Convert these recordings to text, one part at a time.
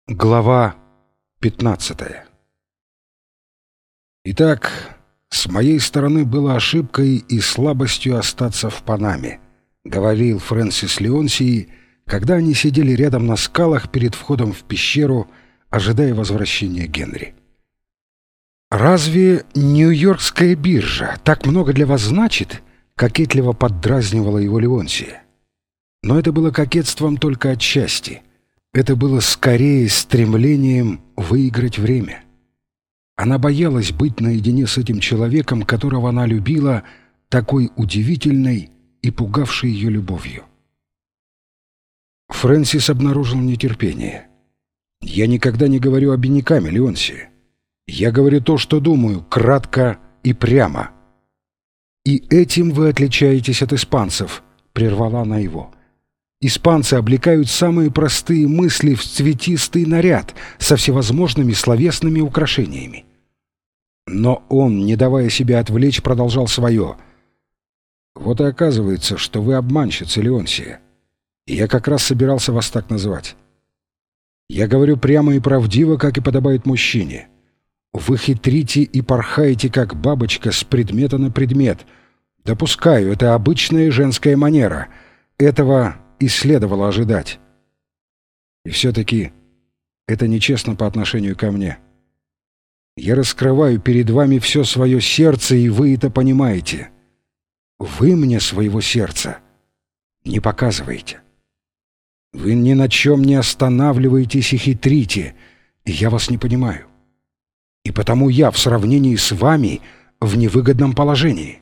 Глава 15. Итак, с моей стороны было ошибкой и слабостью остаться в Панаме, говорил Фрэнсис Леонсий, когда они сидели рядом на скалах перед входом в пещеру, ожидая возвращения Генри. «Разве Нью-Йоркская биржа так много для вас значит?» — кокетливо поддразнивала его Леонсия. Но это было кокетством только отчасти. Это было скорее стремлением выиграть время. Она боялась быть наедине с этим человеком, которого она любила, такой удивительной и пугавшей ее любовью. Фрэнсис обнаружил нетерпение. «Я никогда не говорю обиняками, Леонсия. Я говорю то, что думаю, кратко и прямо». «И этим вы отличаетесь от испанцев», — прервала она его. «Испанцы облекают самые простые мысли в цветистый наряд со всевозможными словесными украшениями». Но он, не давая себя отвлечь, продолжал свое. «Вот и оказывается, что вы обманщица, Леонсия. И я как раз собирался вас так называть. Я говорю прямо и правдиво, как и подобает мужчине. Вы хитрите и порхаете, как бабочка, с предмета на предмет. Допускаю, это обычная женская манера. Этого и следовало ожидать. И все-таки это нечестно по отношению ко мне. Я раскрываю перед вами все свое сердце, и вы это понимаете. Вы мне своего сердца не показываете. Вы ни на чем не останавливаетесь и хитрите, и я вас не понимаю. И потому я в сравнении с вами в невыгодном положении.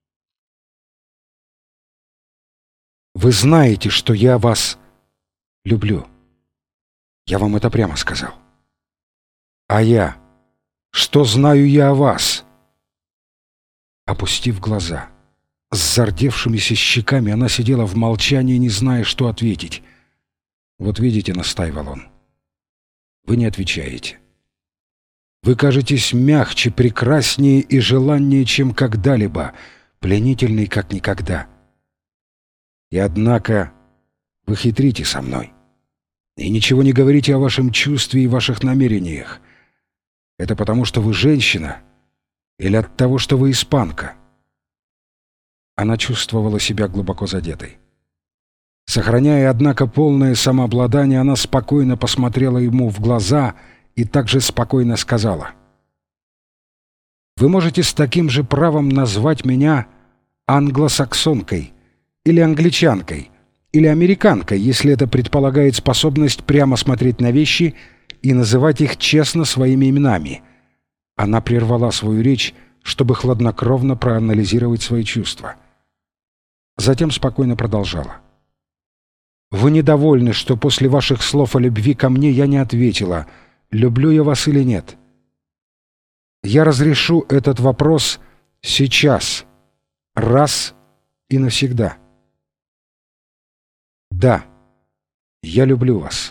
Вы знаете, что я вас люблю. Я вам это прямо сказал. А я? Что знаю я о вас?» Опустив глаза, с зардевшимися щеками, она сидела в молчании, не зная, что ответить. «Вот видите», — настаивал он, — «вы не отвечаете. Вы кажетесь мягче, прекраснее и желаннее, чем когда-либо, пленительный, как никогда. И однако вы хитрите со мной и ничего не говорите о вашем чувстве и ваших намерениях. Это потому, что вы женщина, или от того, что вы испанка?» Она чувствовала себя глубоко задетой. Сохраняя, однако, полное самообладание, она спокойно посмотрела ему в глаза и также спокойно сказала: «Вы можете с таким же правом назвать меня англосаксонкой, или англичанкой, или американкой, если это предполагает способность прямо смотреть на вещи и называть их честно своими именами». Она прервала свою речь, чтобы хладнокровно проанализировать свои чувства. Затем спокойно продолжала: «Вы недовольны, что после ваших слов о любви ко мне я не ответила, люблю я вас или нет. Я разрешу этот вопрос сейчас, раз и навсегда. Да, я люблю вас».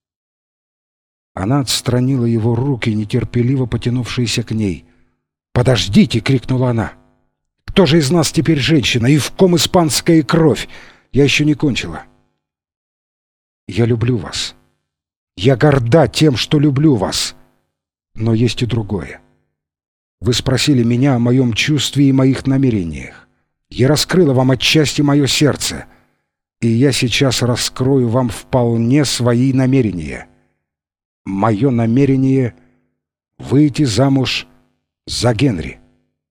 Она отстранила его руки, нетерпеливо потянувшиеся к ней. «Подождите!» — крикнула она. «Кто же из нас теперь женщина? И в ком испанская кровь? Я еще не кончила. Я люблю вас. Я горда тем, что люблю вас. Но есть и другое. Вы спросили меня о моем чувстве и моих намерениях. Я раскрыла вам отчасти мое сердце. И я сейчас раскрою вам вполне свои намерения. Мое намерение — выйти замуж за Генри».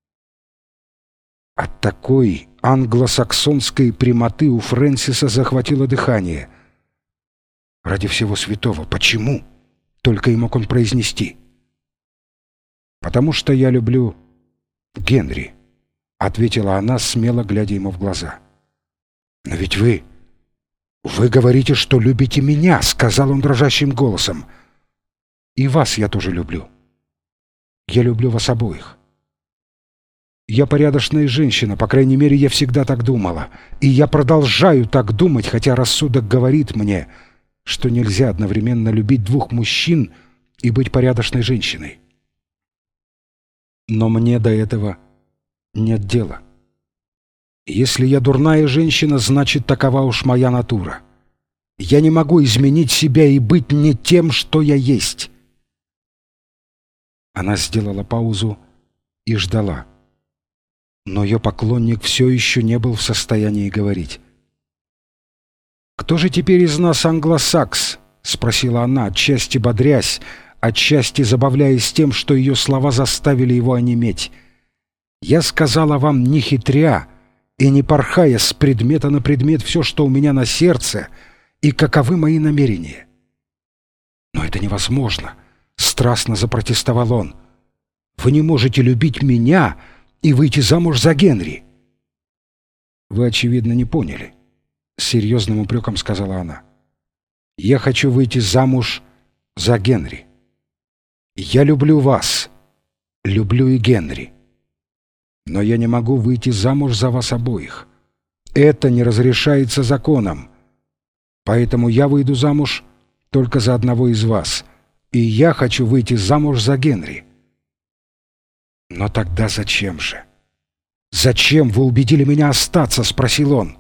От такой англосаксонской прямоты у Фрэнсиса захватило дыхание. «Ради всего святого, почему?» — только и мог он произнести. «Потому что я люблю Генри», — ответила она, смело глядя ему в глаза. «Но ведь вы говорите, что любите меня», — сказал он дрожащим голосом. «И вас я тоже люблю. Я люблю вас обоих. Я порядочная женщина, по крайней мере, я всегда так думала. И я продолжаю так думать, хотя рассудок говорит мне, что нельзя одновременно любить двух мужчин и быть порядочной женщиной. Но мне до этого нет дела. Если я дурная женщина, значит, такова уж моя натура. Я не могу изменить себя и быть не тем, что я есть». Она сделала паузу и ждала. Но ее поклонник все еще не был в состоянии говорить. «Кто же теперь из нас англосакс?» — спросила она, отчасти бодрясь, отчасти забавляясь тем, что ее слова заставили его онеметь. «Я сказала вам, не хитря и не порхая с предмета на предмет, все, что у меня на сердце, и каковы мои намерения». «Но это невозможно», — страстно запротестовал он. «Вы не можете любить меня и выйти замуж за Генри». «Вы, очевидно, не поняли», — с серьезным упреком сказала она. «Я хочу выйти замуж за Генри. Я люблю вас, люблю и Генри. Но я не могу выйти замуж за вас обоих. Это не разрешается законом. Поэтому я выйду замуж только за одного из вас, и я хочу выйти замуж за Генри». «Но тогда зачем же? Зачем вы убедили меня остаться?» — спросил он.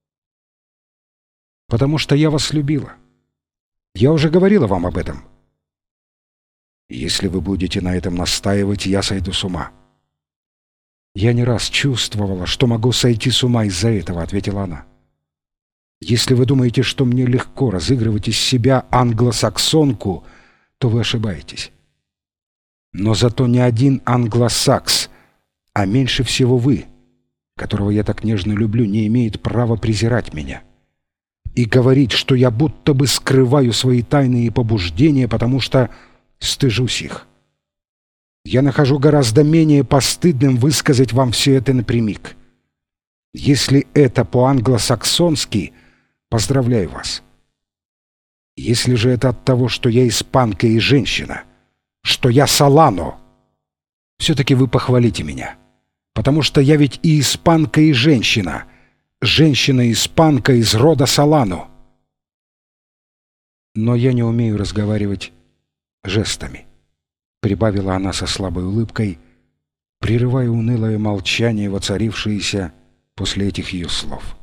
«Потому что я вас любила. Я уже говорила вам об этом». «Если вы будете на этом настаивать, я сойду с ума». «Я не раз чувствовала, что могу сойти с ума из-за этого», — ответила она. «Если вы думаете, что мне легко разыгрывать из себя англосаксонку, то вы ошибаетесь. Но зато не один англосакс, а меньше всего вы, которого я так нежно люблю, не имеет права презирать меня и говорить, что я будто бы скрываю свои тайные побуждения, потому что стыжусь их. Я нахожу гораздо менее постыдным высказать вам все это напрямик. Если это по-англосаксонски, поздравляю вас. Если же это от того, что я испанка и женщина, что я Солано, все-таки вы похвалите меня, потому что я ведь и испанка, и женщина, женщина-испанка из рода Солано. Но я не умею разговаривать жестами», — прибавила она со слабой улыбкой, прерывая унылое молчание, воцарившееся после этих ее слов.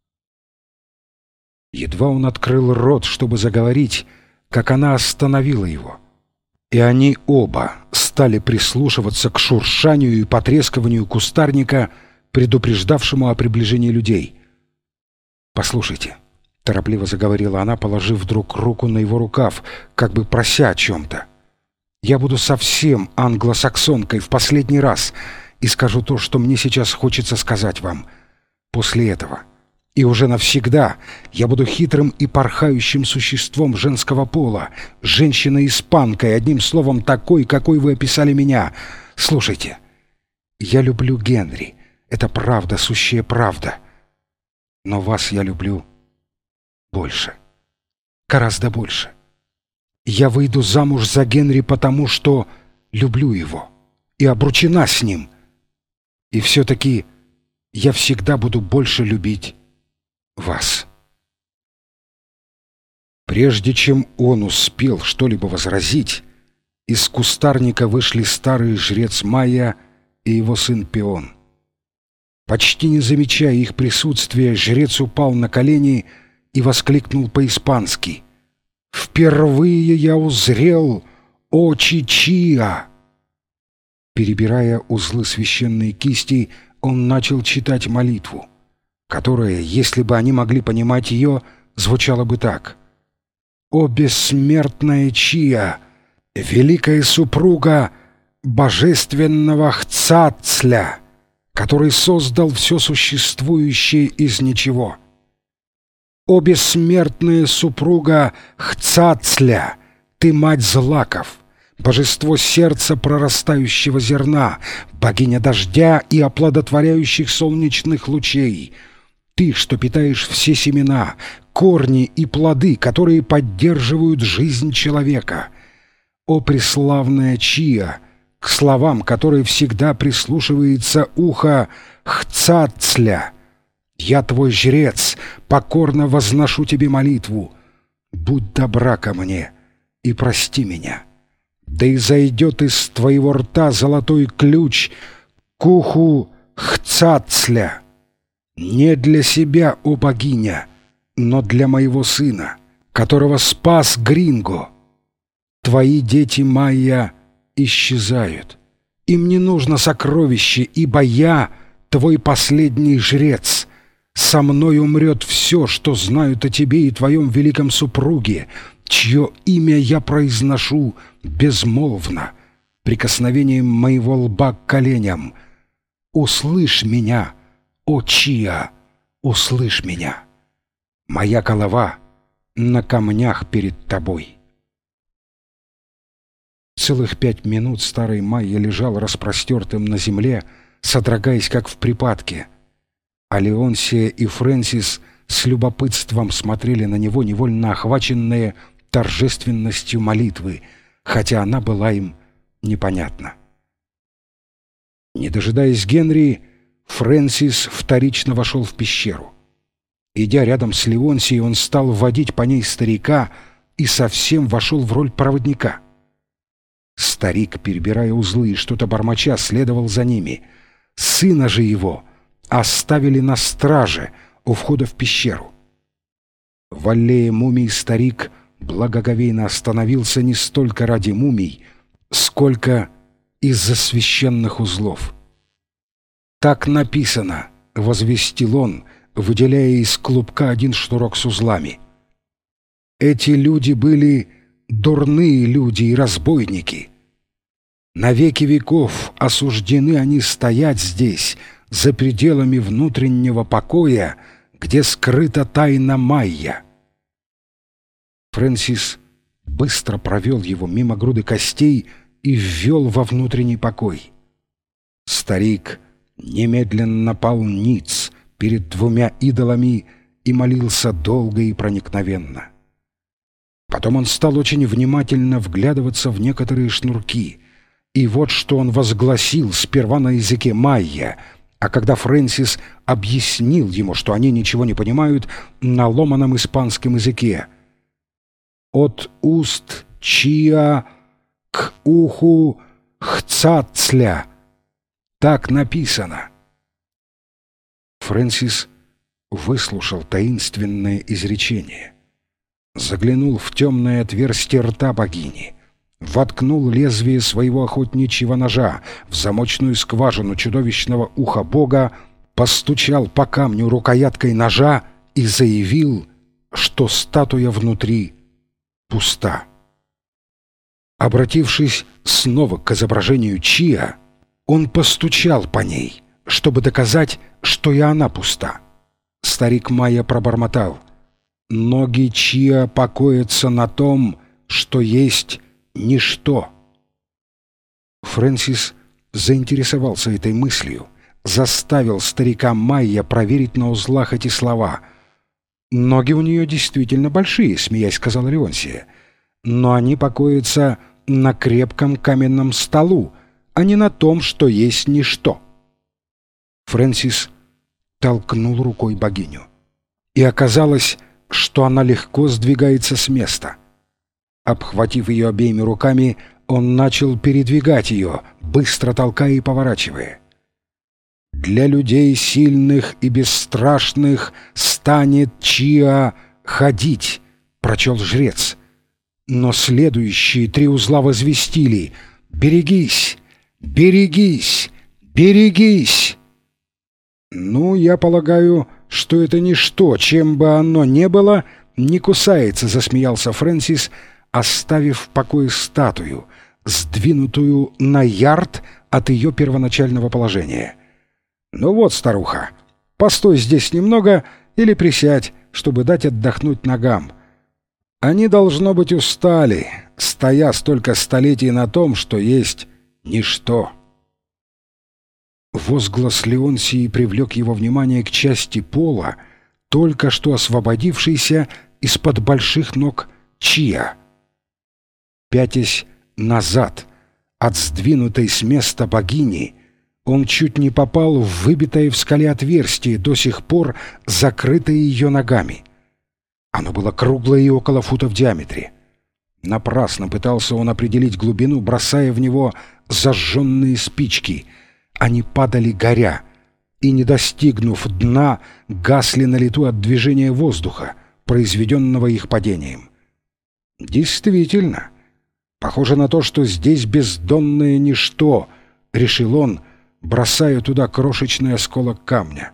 Едва он открыл рот, чтобы заговорить, как она остановила его, и они оба стали прислушиваться к шуршанию и потрескиванию кустарника, предупреждавшему о приближении людей. «Послушайте», — торопливо заговорила она, положив вдруг руку на его рукав, как бы прося о чем-то. «Я буду совсем англосаксонкой в последний раз и скажу то, что мне сейчас хочется сказать вам. После этого и уже навсегда я буду хитрым и порхающим существом женского пола, женщиной-испанкой, одним словом, такой, какой вы описали меня. Слушайте, я люблю Генри, это правда, сущая правда. Но вас я люблю больше, гораздо больше. Я выйду замуж за Генри, потому что люблю его и обручена с ним. И все-таки я всегда буду больше любить вас». Прежде чем он успел что-либо возразить, из кустарника вышли старый жрец Майя и его сын Пион. Почти не замечая их присутствия, жрец упал на колени и воскликнул по-испански: «Впервые я узрел Очичиа!» Перебирая узлы священной кисти, он начал читать молитву, которая, если бы они могли понимать ее, звучала бы так: «О бессмертная Чия, великая супруга божественного Хцацля, который создал все существующее из ничего! О бессмертная супруга Хцацля, ты мать злаков, божество сердца прорастающего зерна, богиня дождя и оплодотворяющих солнечных лучей! Ты, что питаешь все семена, корни и плоды, которые поддерживают жизнь человека! О преславная Чия, к словам которой всегда прислушивается ухо Хцацля! Я твой жрец, покорно возношу тебе молитву. Будь добра ко мне и прости меня. Да и зайдет из твоего рта золотой ключ к уху Хцацля. Не для себя, о богиня, но для моего сына, которого спас Гринго. Твои дети, Майя, исчезают. Им не нужно сокровище, ибо я твой последний жрец. Со мной умрет все, что знают о тебе и твоем великом супруге, чье имя я произношу безмолвно, прикосновением моего лба к коленям. Услышь меня, о Чиа, услышь меня. Моя голова на камнях перед тобой. Целых 5 минут старый Майя лежал распростертым на земле, содрогаясь как в припадке. А Леонсия и Фрэнсис с любопытством смотрели на него, невольно охваченные торжественностью молитвы, хотя она была им непонятна. Не дожидаясь Генри, Фрэнсис вторично вошел в пещеру. Идя рядом с Леонсией, он стал водить по ней старика и совсем вошел в роль проводника. Старик, перебирая узлы и что-то бормоча, следовал за ними. Сына же его оставили на страже у входа в пещеру. В аллее мумий старик благоговейно остановился не столько ради мумий, сколько из-за священных узлов. «Так написано», — возвестил он, выделяя из клубка один шнурок с узлами. «Эти люди были дурные люди и разбойники. На веки веков осуждены они стоять здесь, за пределами внутреннего покоя, где скрыта тайна Майя». Фрэнсис быстро провел его мимо груды костей и ввел во внутренний покой. Старик немедленно пал ниц перед 2 идолами и молился долго и проникновенно. Потом он стал очень внимательно вглядываться в некоторые шнурки, и вот что он возгласил сперва на языке майя, а когда Фрэнсис объяснил ему, что они ничего не понимают, на ломаном испанском языке: «От уст Чиа к уху Хцацля». Так написано. Фрэнсис выслушал таинственное изречение, заглянул в темное отверстие рта богини, воткнул лезвие своего охотничьего ножа в замочную скважину чудовищного уха бога, постучал по камню рукояткой ножа и заявил, что статуя внутри пуста. Обратившись снова к изображению Чиа, он постучал по ней, чтобы доказать, что и она пуста. Старик Майя пробормотал: «Ноги Чиа покоятся на том, что есть ничто». Фрэнсис заинтересовался этой мыслью, заставил старика Майя проверить на узлах эти слова. «Ноги у нее действительно большие», — смеясь сказала Леонсия, «но они покоятся на крепком каменном столу, а не на том, что есть ничто». Фрэнсис толкнул рукой богиню, и оказалось, что она легко сдвигается с места. Обхватив ее обеими руками, он начал передвигать ее, быстро толкая и поворачивая. «Для людей сильных и бесстрашных станет Чиа ходить», — прочел жрец. Но следующие 3 узла возвестили: «Берегись! Берегись! Берегись!» «Ну, я полагаю, что это ничто, чем бы оно ни было, не кусается», — засмеялся Фрэнсис, оставив в покое статую, сдвинутую на ярд от ее первоначального положения. «Ну вот, старуха, постой здесь немного или присядь, чтобы дать отдохнуть ногам. Они, должно быть, устали, стоя столько столетий на том, что есть ничто». Возглас Леонсии привлек его внимание к части пола, только что освободившейся из-под больших ног Чиа. Пятясь назад от сдвинутой с места богини, он чуть не попал в выбитое в скале отверстие, до сих пор закрытое ее ногами. Оно было круглое и около фута в диаметре. Напрасно пытался он определить глубину, бросая в него зажженные спички. Они падали горя и, не достигнув дна, гасли на лету от движения воздуха, произведенного их падением. «Действительно, похоже на то, что здесь бездонное ничто», — решил он, бросая туда крошечный осколок камня.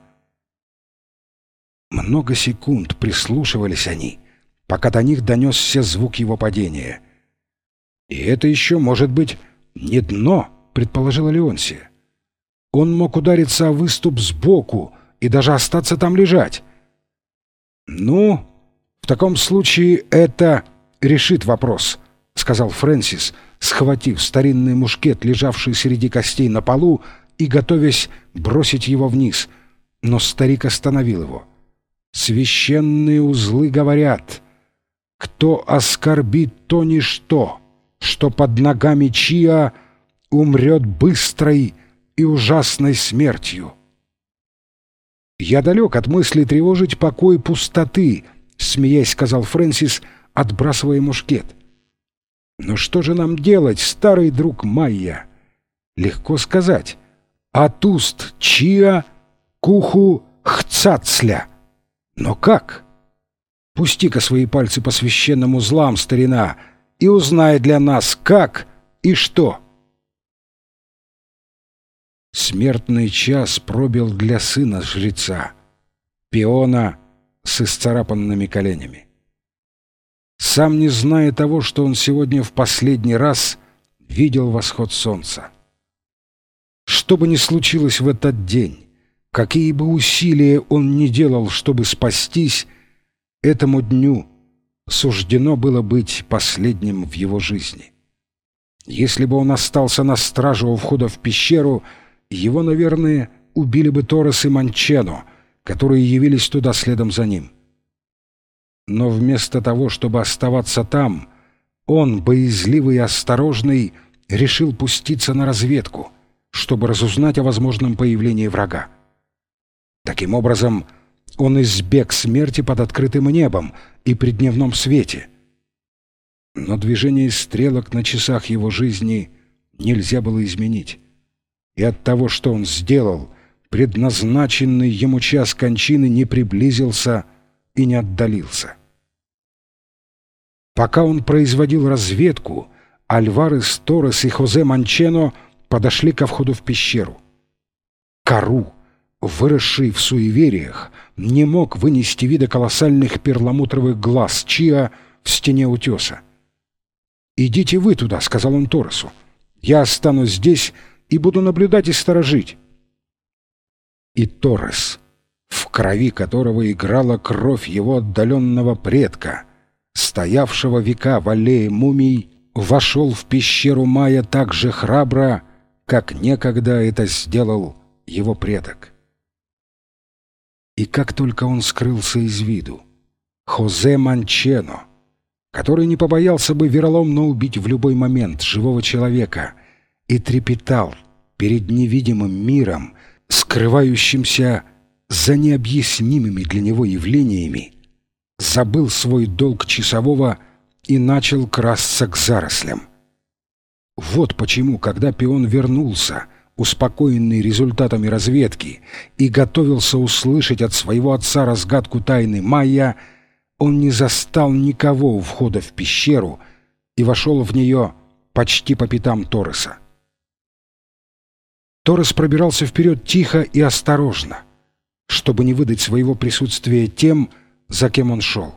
Много секунд прислушивались они, пока до них донесся звук его падения. «И это еще, может быть, не дно», — предположила Леонсия. «Он мог удариться о выступ сбоку и даже остаться там лежать». «Ну, в таком случае это решит вопрос», — сказал Фрэнсис, схватив старинный мушкет, лежавший среди костей на полу, и готовясь бросить его вниз. Но старик остановил его. «Священные узлы говорят: кто оскорбит то ничто, что под ногами Чиа, умрет быстрой и ужасной смертью». «Я далек от мысли тревожить покой пустоты», — смеясь сказал Фрэнсис, отбрасывая мушкет. «Но что же нам делать, старый друг Майя?» «Легко сказать. От уст Чиа к уху Хцацля. Но как? Пусти-ка свои пальцы по священным узлам, старина, и узнай для нас, как и что». Смертный час пробил для сына жреца, Пиона с исцарапанными коленями. Сам не зная того, что он сегодня в последний раз видел восход солнца. Что бы ни случилось в этот день, какие бы усилия он ни делал, чтобы спастись, этому дню суждено было быть последним в его жизни. Если бы он остался на страже у входа в пещеру, его, наверное, убили бы Торрес и Манчено, которые явились туда следом за ним. Но вместо того, чтобы оставаться там, он, боязливый и осторожный, решил пуститься на разведку, чтобы разузнать о возможном появлении врага. Таким образом, он избег смерти под открытым небом и при дневном свете. Но движение стрелок на часах его жизни нельзя было изменить. И от того, что он сделал, предназначенный ему час кончины не приблизился и не отдалился. Пока он производил разведку, Альварес Торрес и Хозе Манчено подошли ко входу в пещеру. Кару, выросший в суевериях, не мог вынести вида колоссальных перламутровых глаз Чиа в стене утеса. «Идите вы туда», — сказал он Торресу. «Я останусь здесь и буду наблюдать и сторожить». И Торрес, в крови которого играла кровь его отдаленного предка, стоявшего века в аллее мумий, вошел в пещеру Майя так же храбро, как некогда это сделал его предок. И как только он скрылся из виду, Хозе Манчено, который не побоялся бы вероломно убить в любой момент живого человека и трепетал перед невидимым миром, скрывающимся за необъяснимыми для него явлениями, забыл свой долг часового и начал красться к зарослям. Вот почему, когда Пион вернулся, успокоенный результатами разведки, и готовился услышать от своего отца разгадку тайны Майя, он не застал никого у входа в пещеру и вошел в нее почти по пятам Торреса. Торрес пробирался вперед тихо и осторожно, чтобы не выдать своего присутствия тем, за кем он шел.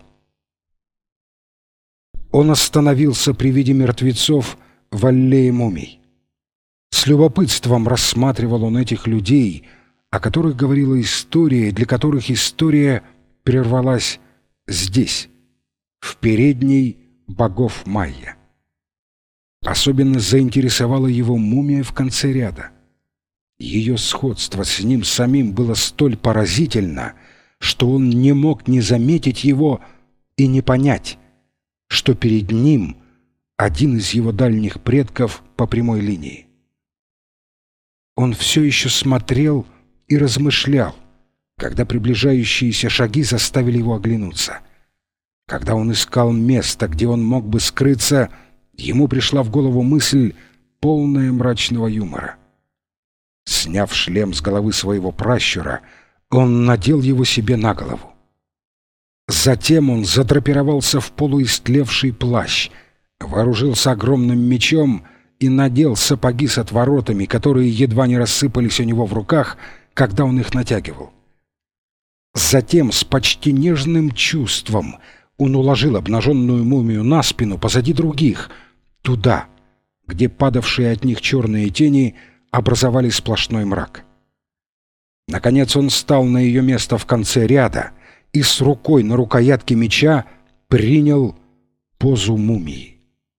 Он остановился при виде мертвецов в аллее мумий. С любопытством рассматривал он этих людей, о которых говорила история, для которых история прервалась здесь, в передней богов Майя. Особенно заинтересовала его мумия в конце ряда. Ее сходство с ним самим было столь поразительно, что он не мог не заметить его и не понять, что перед ним один из его дальних предков по прямой линии. Он все еще смотрел и размышлял, когда приближающиеся шаги заставили его оглянуться. Когда он искал место, где он мог бы скрыться, ему пришла в голову мысль, полная мрачного юмора. Сняв шлем с головы своего пращура, он надел его себе на голову. Затем он задрапировался в полуистлевший плащ, вооружился огромным мечом и надел сапоги с отворотами, которые едва не рассыпались у него в руках, когда он их натягивал. Затем с почти нежным чувством он уложил обнаженную мумию на спину позади других, туда, где падавшие от них черные тени образовали сплошной мрак. Наконец он встал на ее место в конце ряда и с рукой на рукоятке меча принял позу мумии.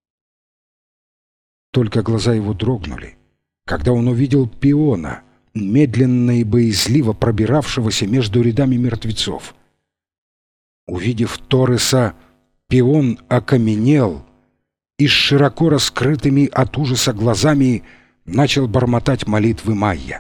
Только глаза его дрогнули, когда он увидел пиона, медленно и боязливо пробиравшегося между рядами мертвецов. Увидев Торреса, пион окаменел и с широко раскрытыми от ужаса глазами начал бормотать молитвы майя.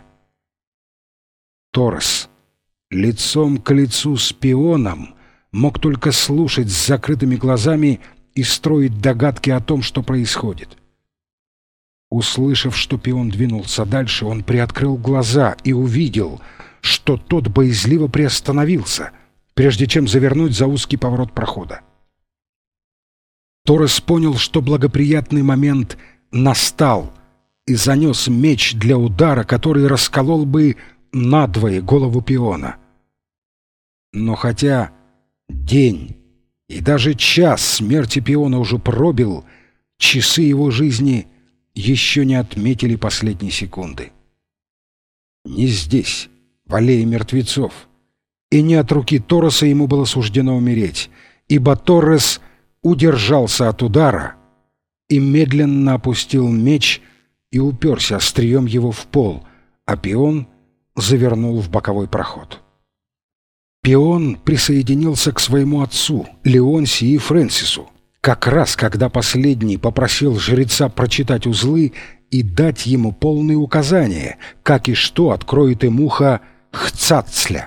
Торрес лицом к лицу с пионом мог только слушать с закрытыми глазами и строить догадки о том, что происходит. Услышав, что пион двинулся дальше, он приоткрыл глаза и увидел, что тот боязливо приостановился, прежде чем завернуть за узкий поворот прохода. Торрес понял, что благоприятный момент настал, и занес меч для удара, который расколол бы надвое голову пиона. Но хотя день и даже час смерти пиона уже пробил, часы его жизни еще не отметили последней секунды. Не здесь, в аллее мертвецов, и не от руки Торреса ему было суждено умереть, ибо Торрес удержался от удара и медленно опустил меч и уперся острием его в пол, а пион завернул в боковой проход. Пион присоединился к своему отцу, Леонсии и Фрэнсису, как раз когда последний попросил жреца прочитать узлы и дать ему полные указания, как и что откроет им ухо Хцацля.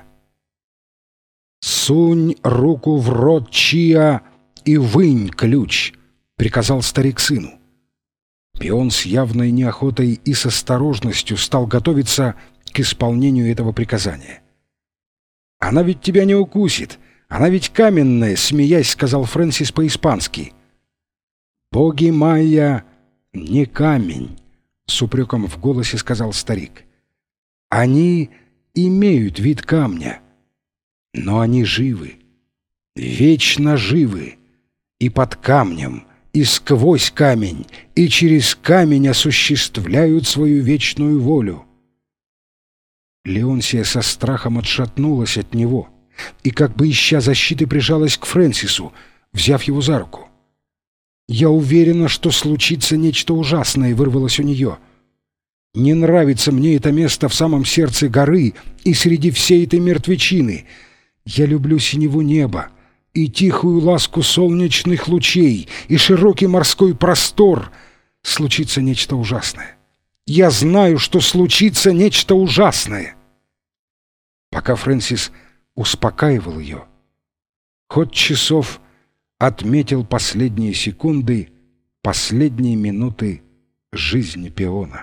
«Сунь руку в рот Чиа и вынь ключ», — приказал старик сыну. Пион с явной неохотой и с осторожностью стал готовиться к исполнению этого приказания. «Она ведь тебя не укусит, она ведь каменная», — смеясь, сказал Фрэнсис по-испански. «Боги майя не камень», — с упреком в голосе сказал старик. «Они имеют вид камня, но они живы, вечно живы, и под камнем, и сквозь камень, и через камень осуществляют свою вечную волю». Леонсия со страхом отшатнулась от него и, как бы ища защиты, прижалась к Фрэнсису, взяв его за руку. «Я уверена, что случится нечто ужасное», — вырвалось у нее. «Не нравится мне это место в самом сердце горы и среди всей этой мертвечины. Я люблю синеву неба и тихую ласку солнечных лучей и широкий морской простор. Случится нечто ужасное. Я знаю, что случится нечто ужасное». Пока Фрэнсис успокаивал ее, ход часов отметил последние секунды, последние минуты жизни пиона.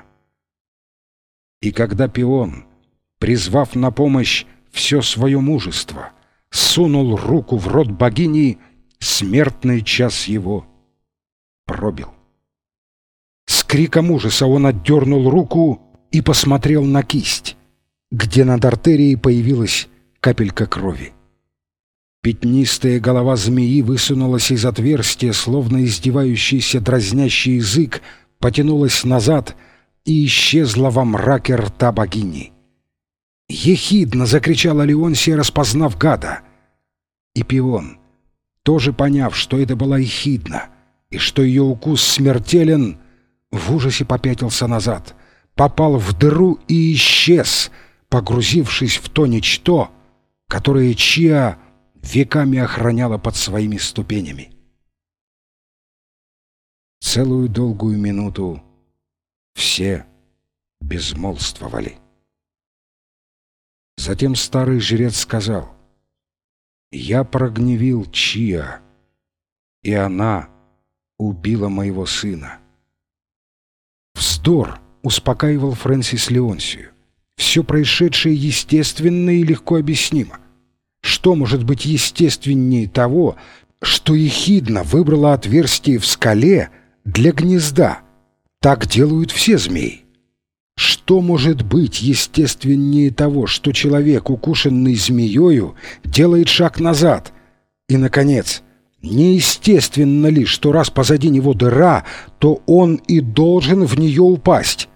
И когда пион, призвав на помощь все свое мужество, сунул руку в рот богини, смертный час его пробил. С криком ужаса он отдернул руку и посмотрел на кисть, где над артерией появилась капелька крови. Пятнистая голова змеи высунулась из отверстия, словно издевающийся дразнящий язык потянулась назад и исчезла во мраке рта богини. «Ехидно!» — закричала Леонсия, распознав гада. И пион, тоже поняв, что это была ехидна и что ее укус смертелен, в ужасе попятился назад, попал в дыру и исчез, погрузившись в то ничто, которое Чиа веками охраняла под своими ступенями. Целую долгую минуту все безмолвствовали. Затем старый жрец сказал: «Я прогневил Чиа, и она убила моего сына». «Вздор!» — успокаивал Фрэнсис Леонсию. «Все происшедшее естественно и легко объяснимо. что может быть естественнее того, что ехидна выбрала отверстие в скале для гнезда? Так делают все змеи. Что может быть естественнее того, что человек, укушенный змеёю, делает шаг назад? И, наконец, неестественно ли, что раз позади него дыра, то он и должен в нее упасть?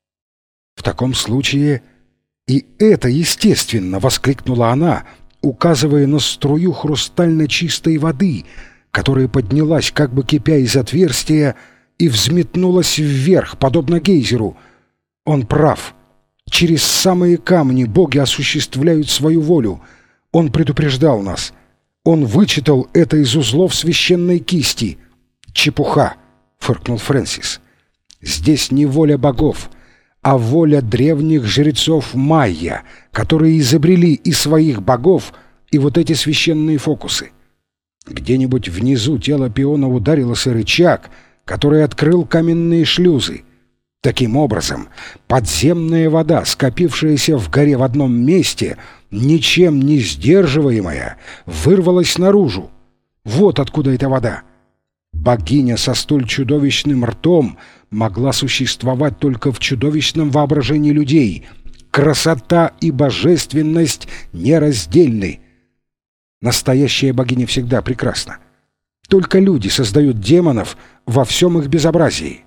В таком случае и это естественно, — воскликнула она, указывая на струю хрустально чистой воды, которая поднялась, как бы кипя из отверстия, и взметнулась вверх, подобно гейзеру. Он прав. Через самые камни боги осуществляют свою волю. Он предупреждал нас. Он вычитал это из узлов священной кисти. «Чепуха!» — фыркнул Фрэнсис. «Здесь не воля богов, а воля древних жрецов майя, которые изобрели и своих богов, и вот эти священные фокусы. Где-нибудь внизу тело пиона ударилось о рычаг, который открыл каменные шлюзы. Таким образом, подземная вода, скопившаяся в горе в одном месте, ничем не сдерживаемая, вырвалась наружу. Вот откуда эта вода. Богиня со столь чудовищным ртом могла существовать только в чудовищном воображении людей. Красота и божественность нераздельны. Настоящая богиня всегда прекрасна. Только люди создают демонов во всем их безобразии.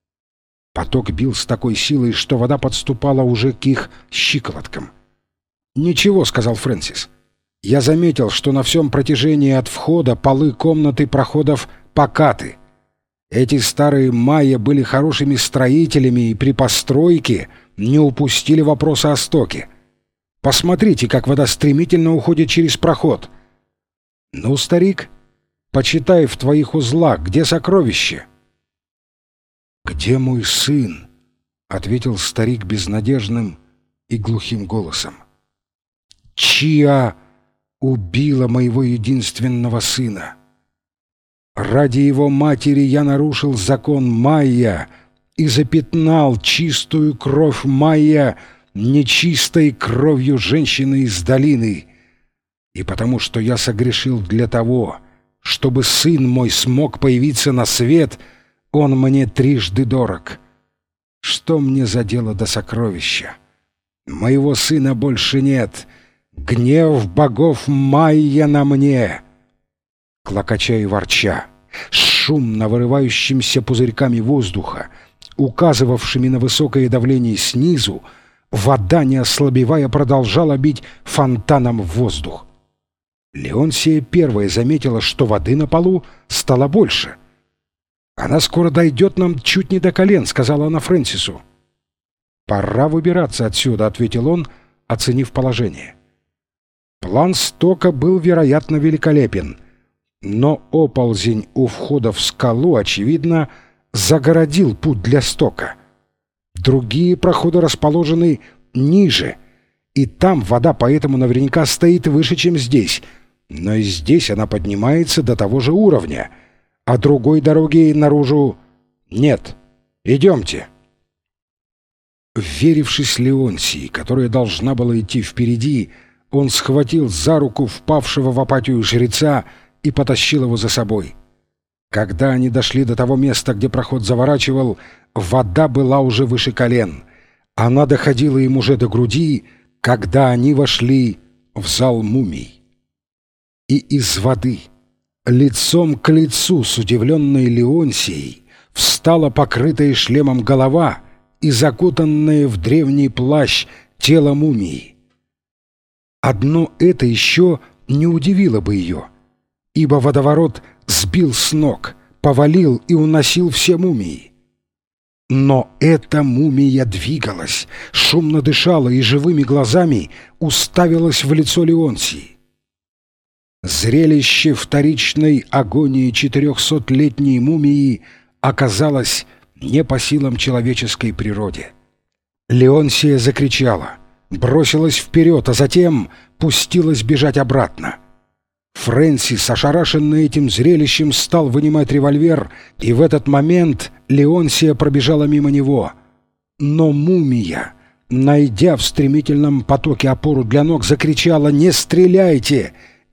Поток бил с такой силой, что вода подступала уже к их щиколоткам. «Ничего», — сказал Фрэнсис. «Я заметил, что на всем протяжении от входа полы комнаты проходов покаты. Эти старые майя были хорошими строителями и при постройке не упустили вопроса о стоке. Посмотрите, как вода стремительно уходит через проход. Ну, старик, почитай в твоих узлах, где сокровище». «Где мой сын?» — ответил старик безнадежным и глухим голосом. «Чиа убила моего единственного сына. Ради его матери я нарушил закон майя и запятнал чистую кровь майя нечистой кровью женщины из долины. И потому что я согрешил для того, чтобы сын мой смог появиться на свет, он мне трижды дорог. Что мне за дело до сокровища? Моего сына больше нет. Гнев богов майя на мне». Клокоча и ворча, шумно вырывающимся пузырьками воздуха, указывавшими на высокое давление снизу, вода, не ослабевая, продолжала бить фонтаном в воздух. Леонсия первая заметила, что воды на полу стало больше. «Она скоро дойдет нам чуть не до колен», — сказала она Фрэнсису. «Пора выбираться отсюда», — ответил он, оценив положение. План стока был, вероятно, великолепен, но оползень у входа в скалу, очевидно, загородил путь для стока. Другие проходы расположены ниже, и там вода поэтому наверняка стоит выше, чем здесь, но и здесь она поднимается до того же уровня, а другой дороги наружу нет. Идемте». Вверившись Леонсии, которая должна была идти впереди, он схватил за руку впавшего в апатию жреца и потащил его за собой. Когда они дошли до того места, где проход заворачивал, вода была уже выше колен. Она доходила им уже до груди, когда они вошли в зал мумий. И из воды, лицом к лицу с удивленной Леонсией, встала покрытая шлемом голова и закутанная в древний плащ тело мумии. Одно это еще не удивило бы ее, ибо водоворот сбил с ног, повалил и уносил все мумии. Но эта мумия двигалась, шумно дышала и живыми глазами уставилась в лицо Леонсии. Зрелище вторичной агонии 400-летней мумии оказалось не по силам человеческой природе. Леонсия закричала, бросилась вперед, а затем пустилась бежать обратно. Фрэнсис, ошарашенный этим зрелищем, стал вынимать револьвер, и в этот момент Леонсия пробежала мимо него. Но мумия, найдя в стремительном потоке опору для ног, закричала: «Не стреляйте!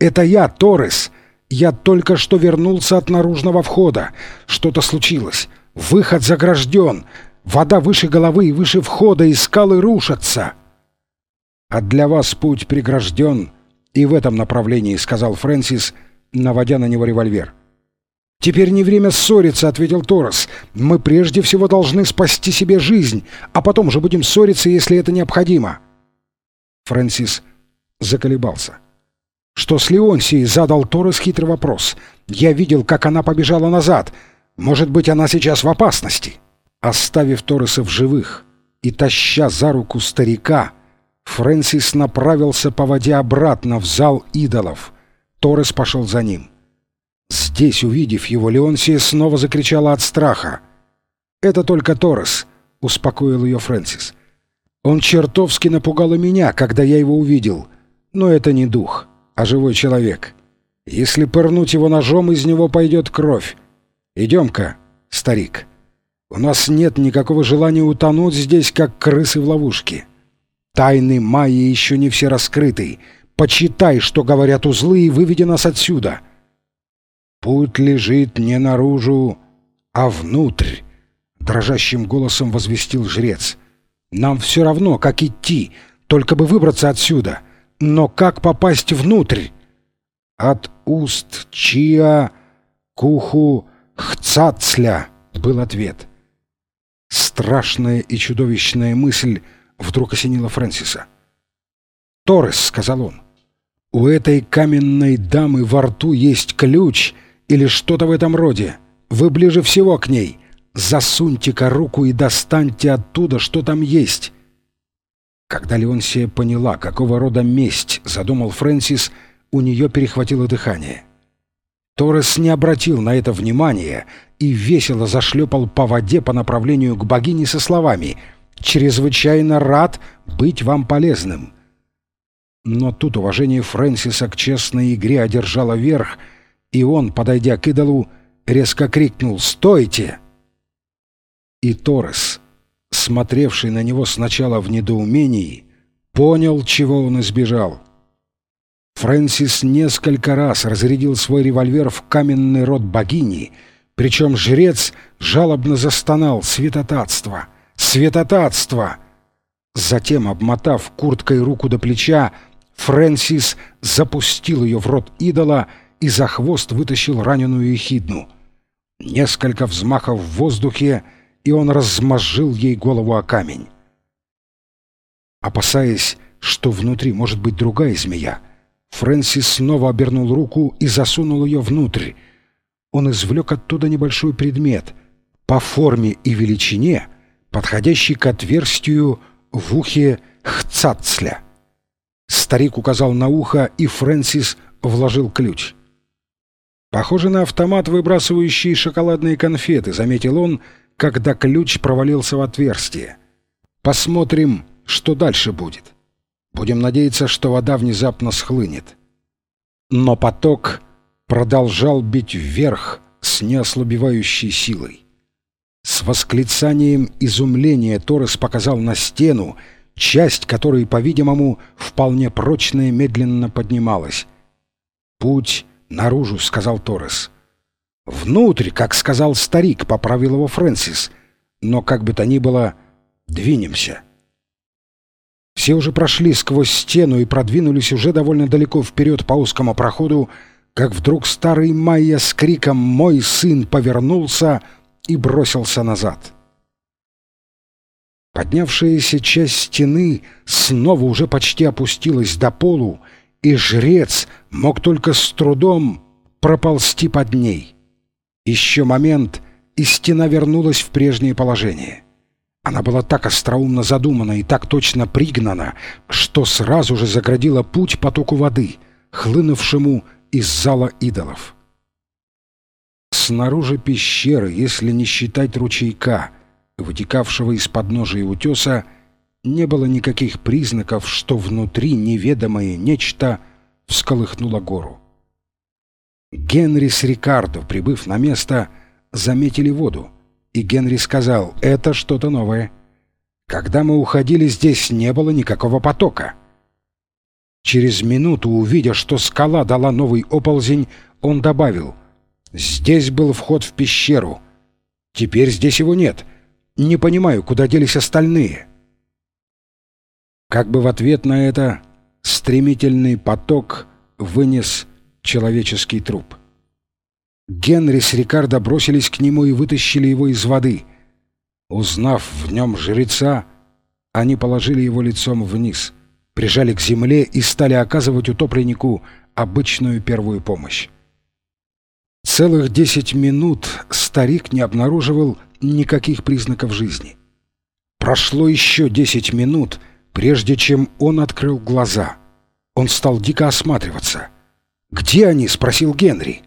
«Это я, Торрес! Я только что вернулся от наружного входа. Что-то случилось. Выход загражден. Вода выше головы и выше входа, и скалы рушатся». «А для вас путь прегражден и в этом направлении», — сказал Фрэнсис, наводя на него револьвер. «Теперь не время ссориться», — ответил Торрес. «Мы прежде всего должны спасти себе жизнь, а потом уже будем ссориться, если это необходимо». Фрэнсис заколебался. «Что с Леонсией?» — задал Торрес хитрый вопрос. «Я видел, как она побежала назад. Может быть, она сейчас в опасности?» Оставив Торреса в живых и таща за руку старика, Фрэнсис направился по воде обратно в зал идолов. Торрес пошел за ним. Здесь, увидев его, Леонсия снова закричала от страха. «Это только Торрес», — успокоил ее Фрэнсис. «Он чертовски напугал и меня, когда я его увидел. Но это не дух, а живой человек. Если пырнуть его ножом, из него пойдет кровь. Идем-ка, старик. У нас нет никакого желания утонуть здесь, как крысы в ловушке. Тайны Майи еще не все раскрыты. Почитай, что говорят узлы, и выведи нас отсюда». «Путь лежит не наружу, а внутрь», — дрожащим голосом возвестил жрец. «Нам все равно, как идти, только бы выбраться отсюда. Но как попасть внутрь?» «От уст Чиа к уху Хцацля», — был ответ. Страшная и чудовищная мысль вдруг осенила Фрэнсиса. «Торрес», — сказал он, — «у этой каменной дамы во рту есть ключ или что-то в этом роде. Вы ближе всего к ней. Засуньте-ка руку и достаньте оттуда, что там есть». Когда Леонсия поняла, какого рода месть задумал Фрэнсис, у нее перехватило дыхание. Торрес не обратил на это внимания и весело зашлепал по воде по направлению к богине со словами: «Чрезвычайно рад быть вам полезным». Но тут уважение Фрэнсиса к честной игре одержало верх, и он, подойдя к идолу, резко крикнул: «Стойте!» И Торрес, смотревший на него сначала в недоумении, понял, чего он избежал. Фрэнсис несколько раз разрядил свой револьвер в каменный рот богини, причем жрец жалобно застонал: «Святотатство! Святотатство!» Затем, обмотав курткой руку до плеча, Фрэнсис запустил ее в рот идола и за хвост вытащил раненую ехидну. Несколько взмахов в воздухе, и он размозжил ей голову о камень. Опасаясь, что внутри может быть другая змея, Фрэнсис снова обернул руку и засунул ее внутрь. Он извлек оттуда небольшой предмет, по форме и величине подходящий к отверстию в ухе Хцацля. Старик указал на ухо, и Фрэнсис вложил ключ. «Похоже на автомат, выбрасывающий шоколадные конфеты», — заметил он, когда ключ провалился в отверстие. «Посмотрим, что дальше будет. Будем надеяться, что вода внезапно схлынет». Но поток продолжал бить вверх с неослабевающей силой. С восклицанием изумления Торрес показал на стену, часть которой, по-видимому, вполне прочная, медленно поднималась. «Путь наружу», — сказал Торрес. «Внутрь, как сказал старик», — поправил его Фрэнсис. «Но как бы то ни было, двинемся». Все уже прошли сквозь стену и продвинулись уже довольно далеко вперед по узкому проходу, как вдруг старый Майя с криком «Мой сын!» повернулся и бросился назад. Поднявшаяся часть стены снова уже почти опустилась до полу, и жрец мог только с трудом проползти под ней. Еще момент, и стена вернулась в прежнее положение. Она была так остроумно задумана и так точно пригнана, что сразу же заградила путь потоку воды, хлынувшему из зала идолов. Снаружи пещеры, если не считать ручейка, вытекавшего из подножия утеса, не было никаких признаков, что внутри неведомое нечто всколыхнуло гору. Генри с Рикардо, прибыв на место, заметили воду, и Генри сказал: «Это что-то новое. Когда мы уходили, здесь не было никакого потока». Через минуту, увидя, что скала дала новый оползень, он добавил: «Здесь был вход в пещеру. Теперь здесь его нет. Не понимаю, куда делись остальные». Как бы в ответ на это стремительный поток вынес человеческий труп. Генри с Рикардо бросились к нему и вытащили его из воды. Узнав в нем жреца, они положили его лицом вниз, прижали к земле и стали оказывать утопленнику обычную первую помощь. Целых 10 минут старик не обнаруживал никаких признаков жизни. Прошло еще 10 минут, прежде чем он открыл глаза. Он стал дико осматриваться. «Где они?» — спросил Генри.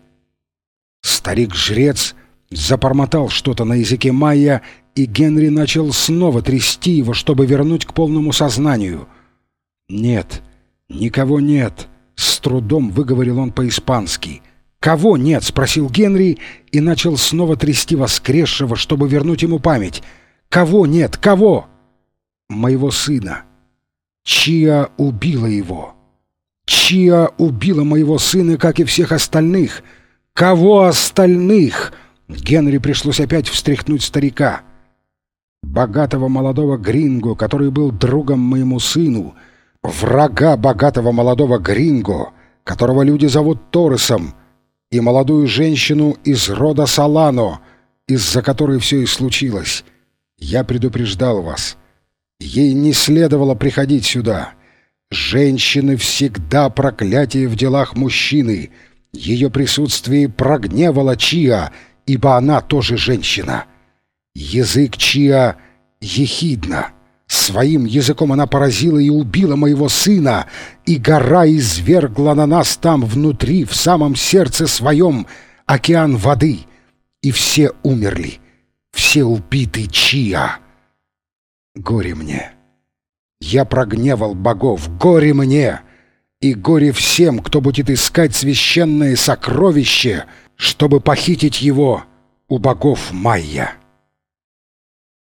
Старик-жрец забормотал что-то на языке майя, и Генри начал снова трясти его, чтобы вернуть к полному сознанию. «Нет, никого нет», — с трудом выговорил он по-испански. «Кого нет?» — спросил Генри и начал снова трясти воскресшего, чтобы вернуть ему память. «Кого нет? Кого?» «Моего сына. Чиа убила его. Чиа убила моего сына, как и всех остальных». «Кого остальных?» Генри пришлось опять встряхнуть старика. «Богатого молодого гринго, который был другом моему сыну, врага богатого молодого гринго, которого люди зовут Торресом, и молодую женщину из рода Солано, из-за которой все и случилось. Я предупреждал вас. Ей не следовало приходить сюда. Женщины всегда проклятие в делах мужчины. Ее присутствие прогневало Чиа, ибо она тоже женщина. Язык Чиа ехидна. Своим языком она поразила и убила моего сына, и гора извергла на нас там внутри, в самом сердце своем, океан воды, и все умерли, все убиты Чиа. Горе мне! Я прогневал богов, горе мне! И горе всем, кто будет искать священное сокровище, чтобы похитить его у богов майя».